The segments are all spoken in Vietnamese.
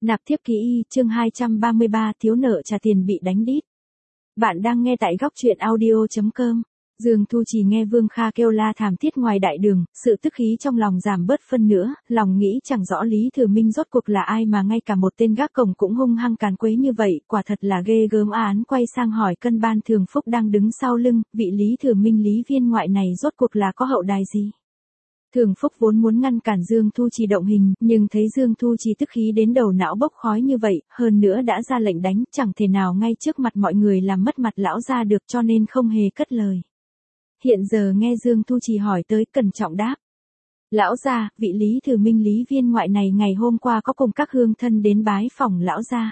Nạp thiếp ký y, chương 233, thiếu nợ trả tiền bị đánh đít. Bạn đang nghe tại góc truyện audio.com. Dương Thu Trì nghe Vương Kha kêu la thảm thiết ngoài đại đường, sự tức khí trong lòng giảm bớt phân nữa, lòng nghĩ chẳng rõ Lý Thừa Minh rốt cuộc là ai mà ngay cả một tên gác cổng cũng hung hăng càn quấy như vậy, quả thật là ghê gớm. Án quay sang hỏi Cân Ban Thường Phúc đang đứng sau lưng, vị Lý Thừa Minh Lý viên ngoại này rốt cuộc là có hậu đài gì? Thường Phúc vốn muốn ngăn cản Dương Thu Trì động hình, nhưng thấy Dương Thu Trì tức khí đến đầu não bốc khói như vậy, hơn nữa đã ra lệnh đánh, chẳng thể nào ngay trước mặt mọi người làm mất mặt lão gia được, cho nên không hề cất lời. Hiện giờ nghe Dương Thu Trì hỏi tới, cẩn trọng đáp. Lão gia, vị Lý Thừa Minh Lý viên ngoại này ngày hôm qua có cùng các hương thân đến bái phỏng lão gia.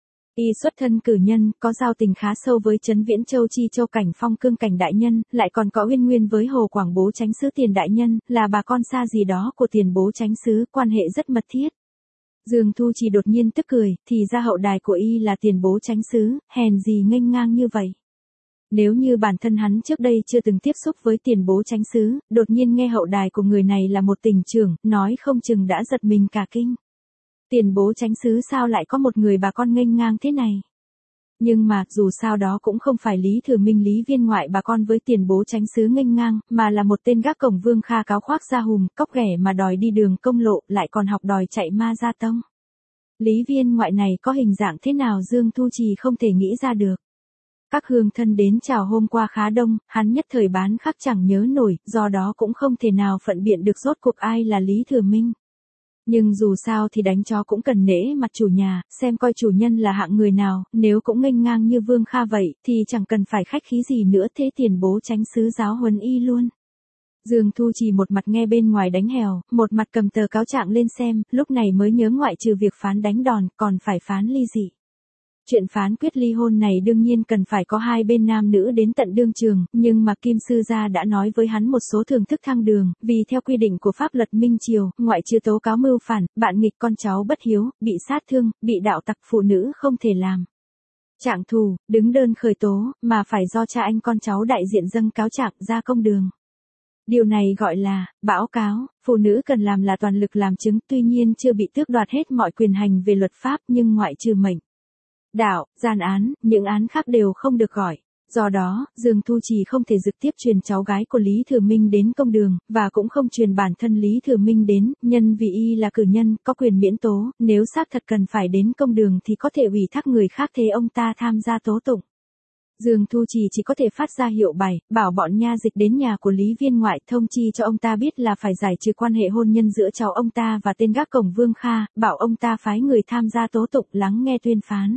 Y xuất thân cử nhân, có giao tình khá sâu với Trấn Viễn Châu Chi Châu Cảnh Phong Cương Cảnh đại nhân, lại còn có uyên nguyên với Hồ Quảng Bố Chánh Sứ Tiền đại nhân, là bà con xa gì đó của Tiền Bố Chánh Sứ, quan hệ rất mật thiết. Dương Thu Trì đột nhiên tức cười, thì ra hậu đài của Y là Tiền Bố Chánh Sứ, hèn gì nghênh ngang như vậy. Nếu như bản thân hắn trước đây chưa từng tiếp xúc với Tiền Bố Chánh Sứ, đột nhiên nghe hậu đài của người này là một tỉnh trưởng, nói không chừng đã giật mình cả kinh. Tiền Bố Chánh Sứ sao lại có một người bà con nghênh ngang thế này? Nhưng mà, dù sao đó cũng không phải Lý Thừa Minh Lý viên ngoại bà con với Tiền Bố Chánh Sứ nghênh ngang, mà là một tên gác cổng Vương Kha cáo khoác ra hùm, cóc ghẻ mà đòi đi đường công lộ, lại còn học đòi chạy ma gia tông. Lý viên ngoại này có hình dạng thế nào Dương Thu Trì không thể nghĩ ra được. Các hương thân đến chào hôm qua khá đông, hắn nhất thời bán khắc chẳng nhớ nổi, do đó cũng không thể nào phận biện được rốt cuộc ai là Lý Thừa Minh. Nhưng dù sao thì đánh chó cũng cần nể mặt chủ nhà, xem coi chủ nhân là hạng người nào, nếu cũng nghênh ngang như Vương Kha vậy, thì chẳng cần phải khách khí gì nữa, thế Tiền Bố Chánh Sứ giáo huấn Y luôn. Dương Thu Trì một mặt nghe bên ngoài đánh hèo, một mặt cầm tờ cáo trạng lên xem, lúc này mới nhớ ngoại trừ việc phán đánh đòn, còn phải phán ly dị. Chuyện phán quyết ly hôn này đương nhiên cần phải có hai bên nam nữ đến tận đương trường, nhưng mà Kim Sư Gia đã nói với hắn một số thưởng thức thăng đường, vì theo quy định của pháp luật Minh Triều, ngoại trừ tố cáo mưu phản, bạn nghịch con cháu bất hiếu, bị sát thương, bị đạo tặc phụ nữ không thể làm trạng thù, đứng đơn khởi tố, mà phải do cha anh con cháu đại diện dâng cáo trạng ra công đường. Điều này gọi là báo cáo, phụ nữ cần làm là toàn lực làm chứng, tuy nhiên chưa bị tước đoạt hết mọi quyền hành về luật pháp, nhưng ngoại trừ mệnh đạo, gian án, những án khác đều không được gọi. Do đó, Dương Thu Trì không thể trực tiếp truyền cháu gái của Lý Thừa Minh đến công đường, và cũng không truyền bản thân Lý Thừa Minh đến, nhân vì Y là cử nhân, có quyền miễn tố, nếu xác thật cần phải đến công đường thì có thể ủy thác người khác thế ông ta tham gia tố tụng. Dương Thu Trì chỉ có thể phát ra hiệu bài, bảo bọn nha dịch đến nhà của Lý viên ngoại thông chi cho ông ta biết là phải giải trừ quan hệ hôn nhân giữa cháu ông ta và tên gác cổng Vương Kha, bảo ông ta phái người tham gia tố tụng lắng nghe tuyên phán.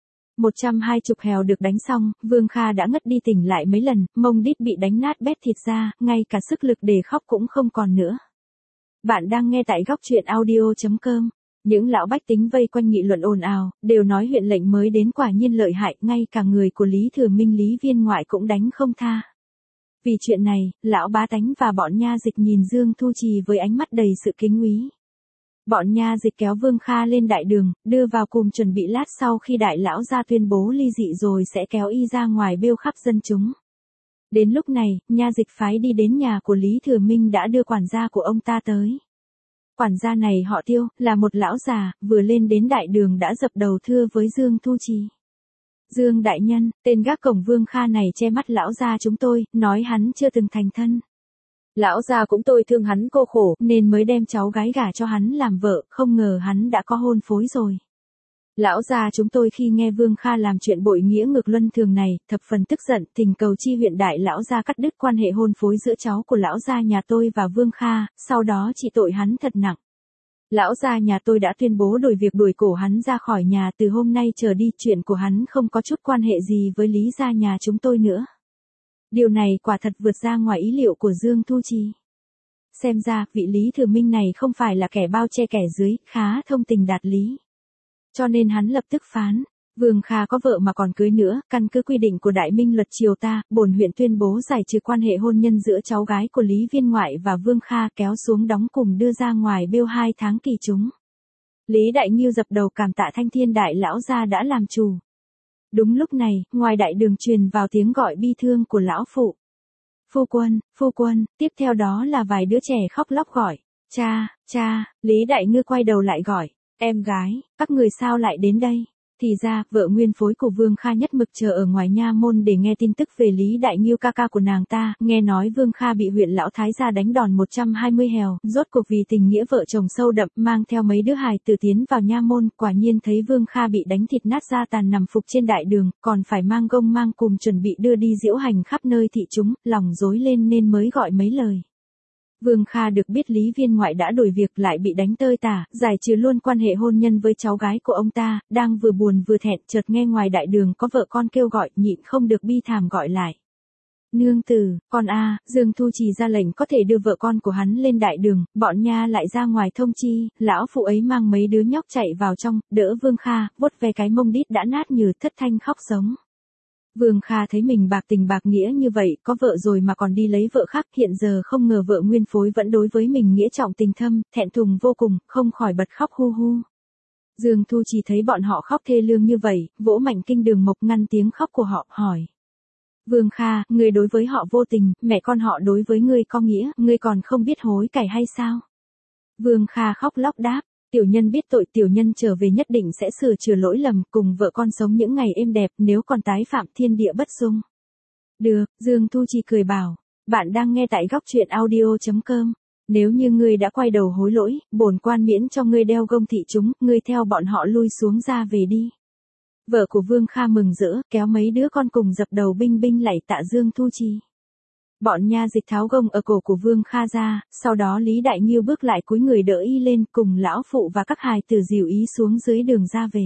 120 hèo được đánh xong, Vương Kha đã ngất đi tỉnh lại mấy lần, mông đít bị đánh nát bét thịt ra, ngay cả sức lực để khóc cũng không còn nữa. Bạn đang nghe tại góc truyện audio.com. Những lão bách tính vây quanh nghị luận ồn ào, đều nói huyện lệnh mới đến quả nhiên lợi hại, ngay cả người của Lý Thừa Minh Lý viên ngoại cũng đánh không tha. Vì chuyện này, lão bá tánh và bọn nha dịch nhìn Dương Thu Trì với ánh mắt đầy sự kính úy. Bọn nha dịch kéo Vương Kha lên đại đường, đưa vào cùng chuẩn bị lát sau khi đại lão ra tuyên bố ly dị rồi sẽ kéo Y ra ngoài bêu khắp dân chúng. Đến lúc này, nha dịch phái đi đến nhà của Lý Thừa Minh đã đưa quản gia của ông ta tới. Quản gia này họ Tiêu, là một lão già, vừa lên đến đại đường đã dập đầu thưa với Dương Thu Trì. Dương đại nhân, tên gác cổng Vương Kha này che mắt lão gia chúng tôi, nói hắn chưa từng thành thân. Lão gia cũng tôi thương hắn cô khổ, nên mới đem cháu gái gả cho hắn làm vợ, không ngờ hắn đã có hôn phối rồi. Lão gia chúng tôi khi nghe Vương Kha làm chuyện bội nghĩa ngược luân thường này, thập phần tức giận, thỉnh cầu chi huyện đại lão gia cắt đứt quan hệ hôn phối giữa cháu của lão gia nhà tôi và Vương Kha, sau đó trị tội hắn thật nặng. Lão gia nhà tôi đã tuyên bố đổi việc đuổi cổ hắn ra khỏi nhà, từ hôm nay trở đi, chuyện của hắn không có chút quan hệ gì với Lý gia nhà chúng tôi nữa. Điều này quả thật vượt ra ngoài ý liệu của Dương Thu Trì. Xem ra, vị Lý Thừa Minh này không phải là kẻ bao che kẻ dưới, khá thông tình đạt lý. Cho nên hắn lập tức phán, Vương Kha có vợ mà còn cưới nữa, căn cứ quy định của Đại Minh luật triều ta, bổn huyện tuyên bố giải trừ quan hệ hôn nhân giữa cháu gái của Lý viên ngoại và Vương Kha, kéo xuống đóng cùng đưa ra ngoài bêu 2 tháng kỳ chúng. Lý Đại Nghiêu dập đầu cảm tạ Thanh Thiên đại lão gia đã làm chủ. Đúng lúc này, ngoài đại đường truyền vào tiếng gọi bi thương của lão phụ. Phu quân, tiếp theo đó là vài đứa trẻ khóc lóc gọi, cha, Lý Đại Ngư quay đầu lại gọi, Em gái, các người sao lại đến đây? Thì ra, vợ nguyên phối của Vương Kha nhất mực chờ ở ngoài nha môn để nghe tin tức về Lý Đại Nghiêu ca ca của nàng ta, nghe nói Vương Kha bị huyện lão thái gia đánh đòn 120 hèo, rốt cuộc vì tình nghĩa vợ chồng sâu đậm, mang theo mấy đứa hài tử tiến vào nha môn, quả nhiên thấy Vương Kha bị đánh thịt nát da tàn nằm phục trên đại đường, còn phải mang gông mang cùm chuẩn bị đưa đi diễu hành khắp nơi thị chúng, lòng rối lên nên mới gọi mấy lời. Vương Kha được biết Lý Viên ngoại đã đổi việc lại bị đánh tơi tả, giải trừ luôn quan hệ hôn nhân với cháu gái của ông ta, đang vừa buồn vừa thẹn chợt nghe ngoài đại đường có vợ con kêu gọi, nhịn không được bi thảm gọi lại. Nương tử, con a, Dương Thu Trì ra lệnh có thể đưa vợ con của hắn lên đại đường, bọn nha lại ra ngoài thông chi, lão phụ ấy mang mấy đứa nhóc chạy vào trong, đỡ Vương Kha, vuốt ve cái mông đít đã nát như thất thanh khóc giống. Vương Kha thấy mình bạc tình bạc nghĩa như vậy, có vợ rồi mà còn đi lấy vợ khác, hiện giờ không ngờ vợ nguyên phối vẫn đối với mình nghĩa trọng tình thâm, thẹn thùng vô cùng, không khỏi bật khóc hu hu. Dương Thu Trì thấy bọn họ khóc thê lương như vậy, vỗ mạnh kinh đường mộc ngăn tiếng khóc của họ, hỏi. Vương Kha, ngươi đối với họ vô tình, mẹ con họ đối với ngươi có nghĩa, ngươi còn không biết hối cải hay sao? Vương Kha khóc lóc đáp. Tiểu nhân biết tội, tiểu nhân trở về nhất định sẽ sửa chữa lỗi lầm, cùng vợ con sống những ngày êm đẹp, nếu còn tái phạm thiên địa bất dung. Được, Dương Thu Trì cười bảo, bạn đang nghe tại góc truyện audio.com. Nếu như ngươi đã quay đầu hối lỗi, bổn quan miễn cho ngươi đeo gông thị chúng, ngươi theo bọn họ lui xuống ra về đi. Vợ của Vương Kha mừng rỡ, kéo mấy đứa con cùng dập đầu binh binh lạy tạ Dương Thu Trì. Bọn nha dịch tháo gông ở cổ của Vương Kha ra, sau đó Lý Đại Nghiêu bước lại cúi người đỡ y lên cùng lão phụ và các hài tử dìu ý xuống dưới đường ra về.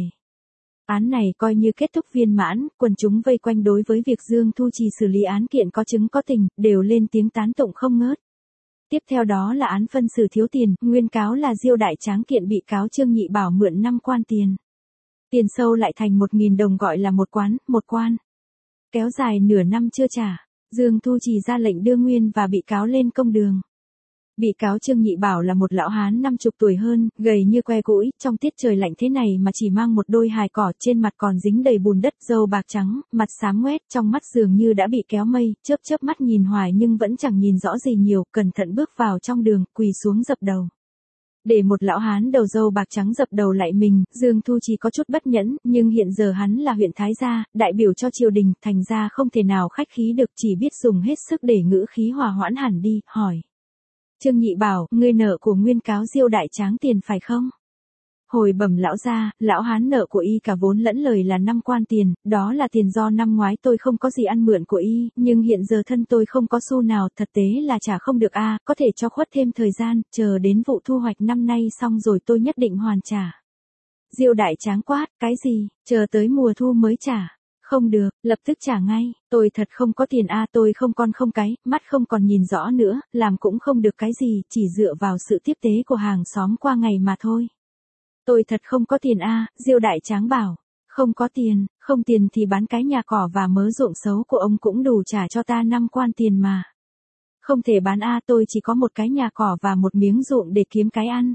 Án này coi như kết thúc viên mãn, quần chúng vây quanh đối với việc Dương Thu Trì xử lý án kiện có chứng có tình, đều lên tiếng tán tụng không ngớt. Tiếp theo đó là án phân xử thiếu tiền, nguyên cáo là Diêu Đại Tráng kiện bị cáo Trương Nhị Bảo mượn 5 quan tiền. Tiền sâu lại thành 1.000 đồng gọi là một quan. Kéo dài nửa năm chưa trả. Dương Thu Trì ra lệnh đưa nguyên và bị cáo lên công đường. Bị cáo Trương Nhị Bảo là một lão hán 50 tuổi hơn, gầy như que củi, trong tiết trời lạnh thế này mà chỉ mang một đôi hài cỏ, trên mặt còn dính đầy bùn đất, râu bạc trắng, mặt xám ngoét, trong mắt dường như đã bị kéo mây, chớp mắt nhìn hoài nhưng vẫn chẳng nhìn rõ gì nhiều, cẩn thận bước vào trong đường, quỳ xuống dập đầu. Để một lão hán đầu râu bạc trắng dập đầu lại mình, Dương Thu Trì có chút bất nhẫn, nhưng hiện giờ hắn là huyện Thái gia, đại biểu cho triều đình, thành ra không thể nào khách khí được, chỉ biết dùng hết sức để ngữ khí hòa hoãn hẳn đi, hỏi. Trương Nhị Bảo, ngươi nợ của nguyên cáo Diêu Đại Tráng tiền phải không? Hồi bẩm lão gia, lão hán nợ của y cả vốn lẫn lời là 5 quan tiền, đó là tiền do năm ngoái tôi không có gì ăn mượn của y, nhưng hiện giờ thân tôi không có xu nào, thật tế là trả không được a, có thể cho khuất thêm thời gian, chờ đến vụ thu hoạch năm nay xong rồi tôi nhất định hoàn trả. Diêu Đại Tráng quát, cái gì, chờ tới mùa thu mới trả. Không được, lập tức trả ngay, tôi thật không có tiền a, tôi không con không cái, mắt không còn nhìn rõ nữa, làm cũng không được cái gì, chỉ dựa vào sự tiếp tế của hàng xóm qua ngày mà thôi. Tôi thật không có tiền a, Diêu Đại Tráng bảo, không có tiền, không tiền thì bán cái nhà cỏ và mớ ruộng xấu của ông cũng đủ trả cho ta 5 quan tiền mà. Không thể bán a, tôi chỉ có một cái nhà cỏ và một miếng ruộng để kiếm cái ăn.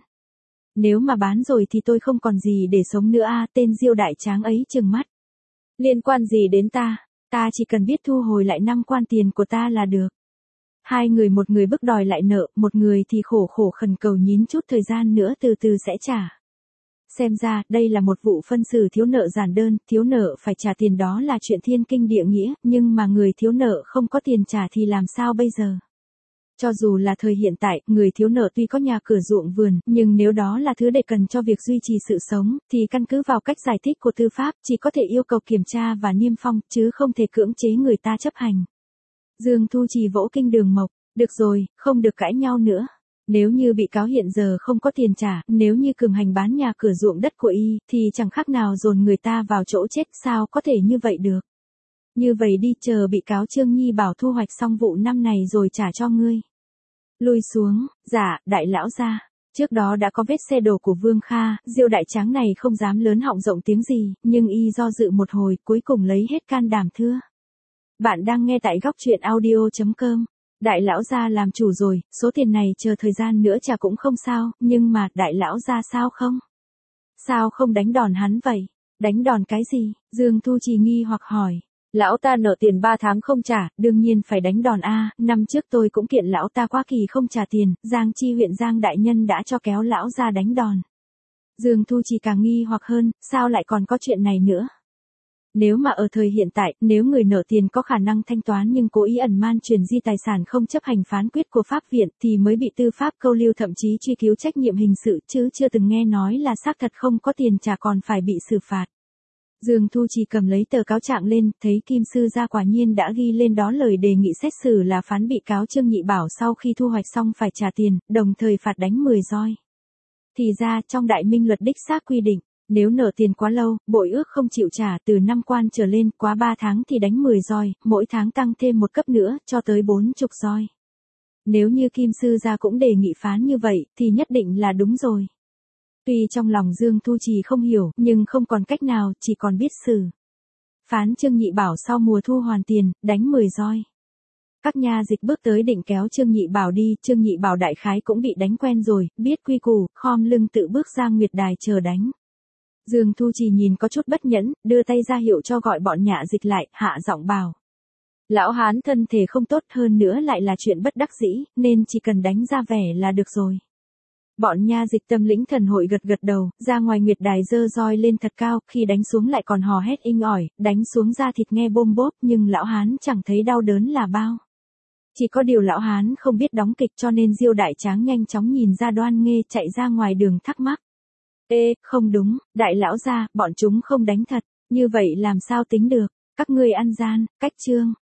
Nếu mà bán rồi thì tôi không còn gì để sống nữa a, tên Diêu Đại Tráng ấy trừng mắt. Liên quan gì đến ta chỉ cần biết thu hồi lại 5 quan tiền của ta là được. Hai người, một người bức đòi lại nợ, một người thì khổ khẩn cầu nhín chút thời gian nữa từ từ sẽ trả. Xem ra, đây là một vụ phân xử thiếu nợ giản đơn, thiếu nợ phải trả tiền đó là chuyện thiên kinh địa nghĩa, nhưng mà người thiếu nợ không có tiền trả thì làm sao bây giờ? Cho dù là thời hiện tại, người thiếu nợ tuy có nhà cửa ruộng vườn, nhưng nếu đó là thứ để cần cho việc duy trì sự sống, thì căn cứ vào cách giải thích của tư pháp, chỉ có thể yêu cầu kiểm tra và niêm phong, chứ không thể cưỡng chế người ta chấp hành. Dương Thu Trì vỗ kinh đường mộc, được rồi, không được cãi nhau nữa. Nếu như bị cáo hiện giờ không có tiền trả, nếu như cường hành bán nhà cửa ruộng đất của y, thì chẳng khác nào dồn người ta vào chỗ chết, sao có thể như vậy được. Như vậy đi, chờ bị cáo Trương Nhi Bảo thu hoạch xong vụ năm này rồi trả cho ngươi. Lui xuống, dạ, đại lão gia. Trước đó đã có vết xe đổ của Vương Kha, Diêu Đại Tráng này không dám lớn họng rộng tiếng gì, nhưng y do dự một hồi, cuối cùng lấy hết can đảm thưa. Bạn đang nghe tại góc truyện audio.com. Đại lão gia làm chủ rồi, số tiền này chờ thời gian nữa trả cũng không sao, nhưng mà, đại lão gia sao không? Sao không đánh đòn hắn vậy? Đánh đòn cái gì? Dương Thu Trì nghi hoặc hỏi. Lão ta nợ tiền 3 tháng không trả, đương nhiên phải đánh đòn a, năm trước tôi cũng kiện lão ta quá kỳ không trả tiền, Giang Chi huyện Giang đại nhân đã cho kéo lão ra đánh đòn. Dương Thu Trì càng nghi hoặc hơn, sao lại còn có chuyện này nữa? Nếu mà ở thời hiện tại, nếu người nợ tiền có khả năng thanh toán nhưng cố ý ẩn man chuyển di tài sản không chấp hành phán quyết của pháp viện thì mới bị tư pháp câu lưu thậm chí truy cứu trách nhiệm hình sự chứ chưa từng nghe nói là xác thật không có tiền trả còn phải bị xử phạt. Dương Thu Trì cầm lấy tờ cáo trạng lên, thấy Kim Sư gia quả nhiên đã ghi lên đó lời đề nghị xét xử là phán bị cáo Trương Nhị Bảo sau khi thu hoạch xong phải trả tiền, đồng thời phạt đánh 10 roi. Thì ra, trong Đại Minh luật đích xác quy định, nếu nợ tiền quá lâu, bội ước không chịu trả từ 5 quan trở lên, quá 3 tháng thì đánh 10 roi, mỗi tháng tăng thêm một cấp nữa, cho tới 40 roi. Nếu như Kim Sư gia cũng đề nghị phán như vậy, thì nhất định là đúng rồi. Tuy trong lòng Dương Thu Trì không hiểu, nhưng không còn cách nào, chỉ còn biết xử. Phán Trương Nhị Bảo sau mùa thu hoàn tiền, đánh 10 roi. Các nha dịch bước tới định kéo Trương Nhị Bảo đi, Trương Nhị Bảo đại khái cũng bị đánh quen rồi, biết quy củ, khom lưng tự bước ra nguyệt đài chờ đánh. Dương Thu Trì nhìn có chút bất nhẫn, đưa tay ra hiệu cho gọi bọn nhạ dịch lại, hạ giọng bảo. Lão hán thân thể không tốt hơn nữa lại là chuyện bất đắc dĩ, nên chỉ cần đánh ra vẻ là được rồi. Bọn nha dịch tâm lĩnh thần hội gật gật đầu, ra ngoài nguyệt đài giơ roi lên thật cao, khi đánh xuống lại còn hò hét inh ỏi, đánh xuống da thịt nghe bôm bốp nhưng lão hán chẳng thấy đau đớn là bao. Chỉ có điều lão hán không biết đóng kịch cho nên Diêu Đại Tráng nhanh chóng nhìn ra Đoan Nghê chạy ra ngoài đường thắc mắc. Ê, không đúng, đại lão gia, bọn chúng không đánh thật, như vậy làm sao tính được, các ngươi ăn gian, cách chương.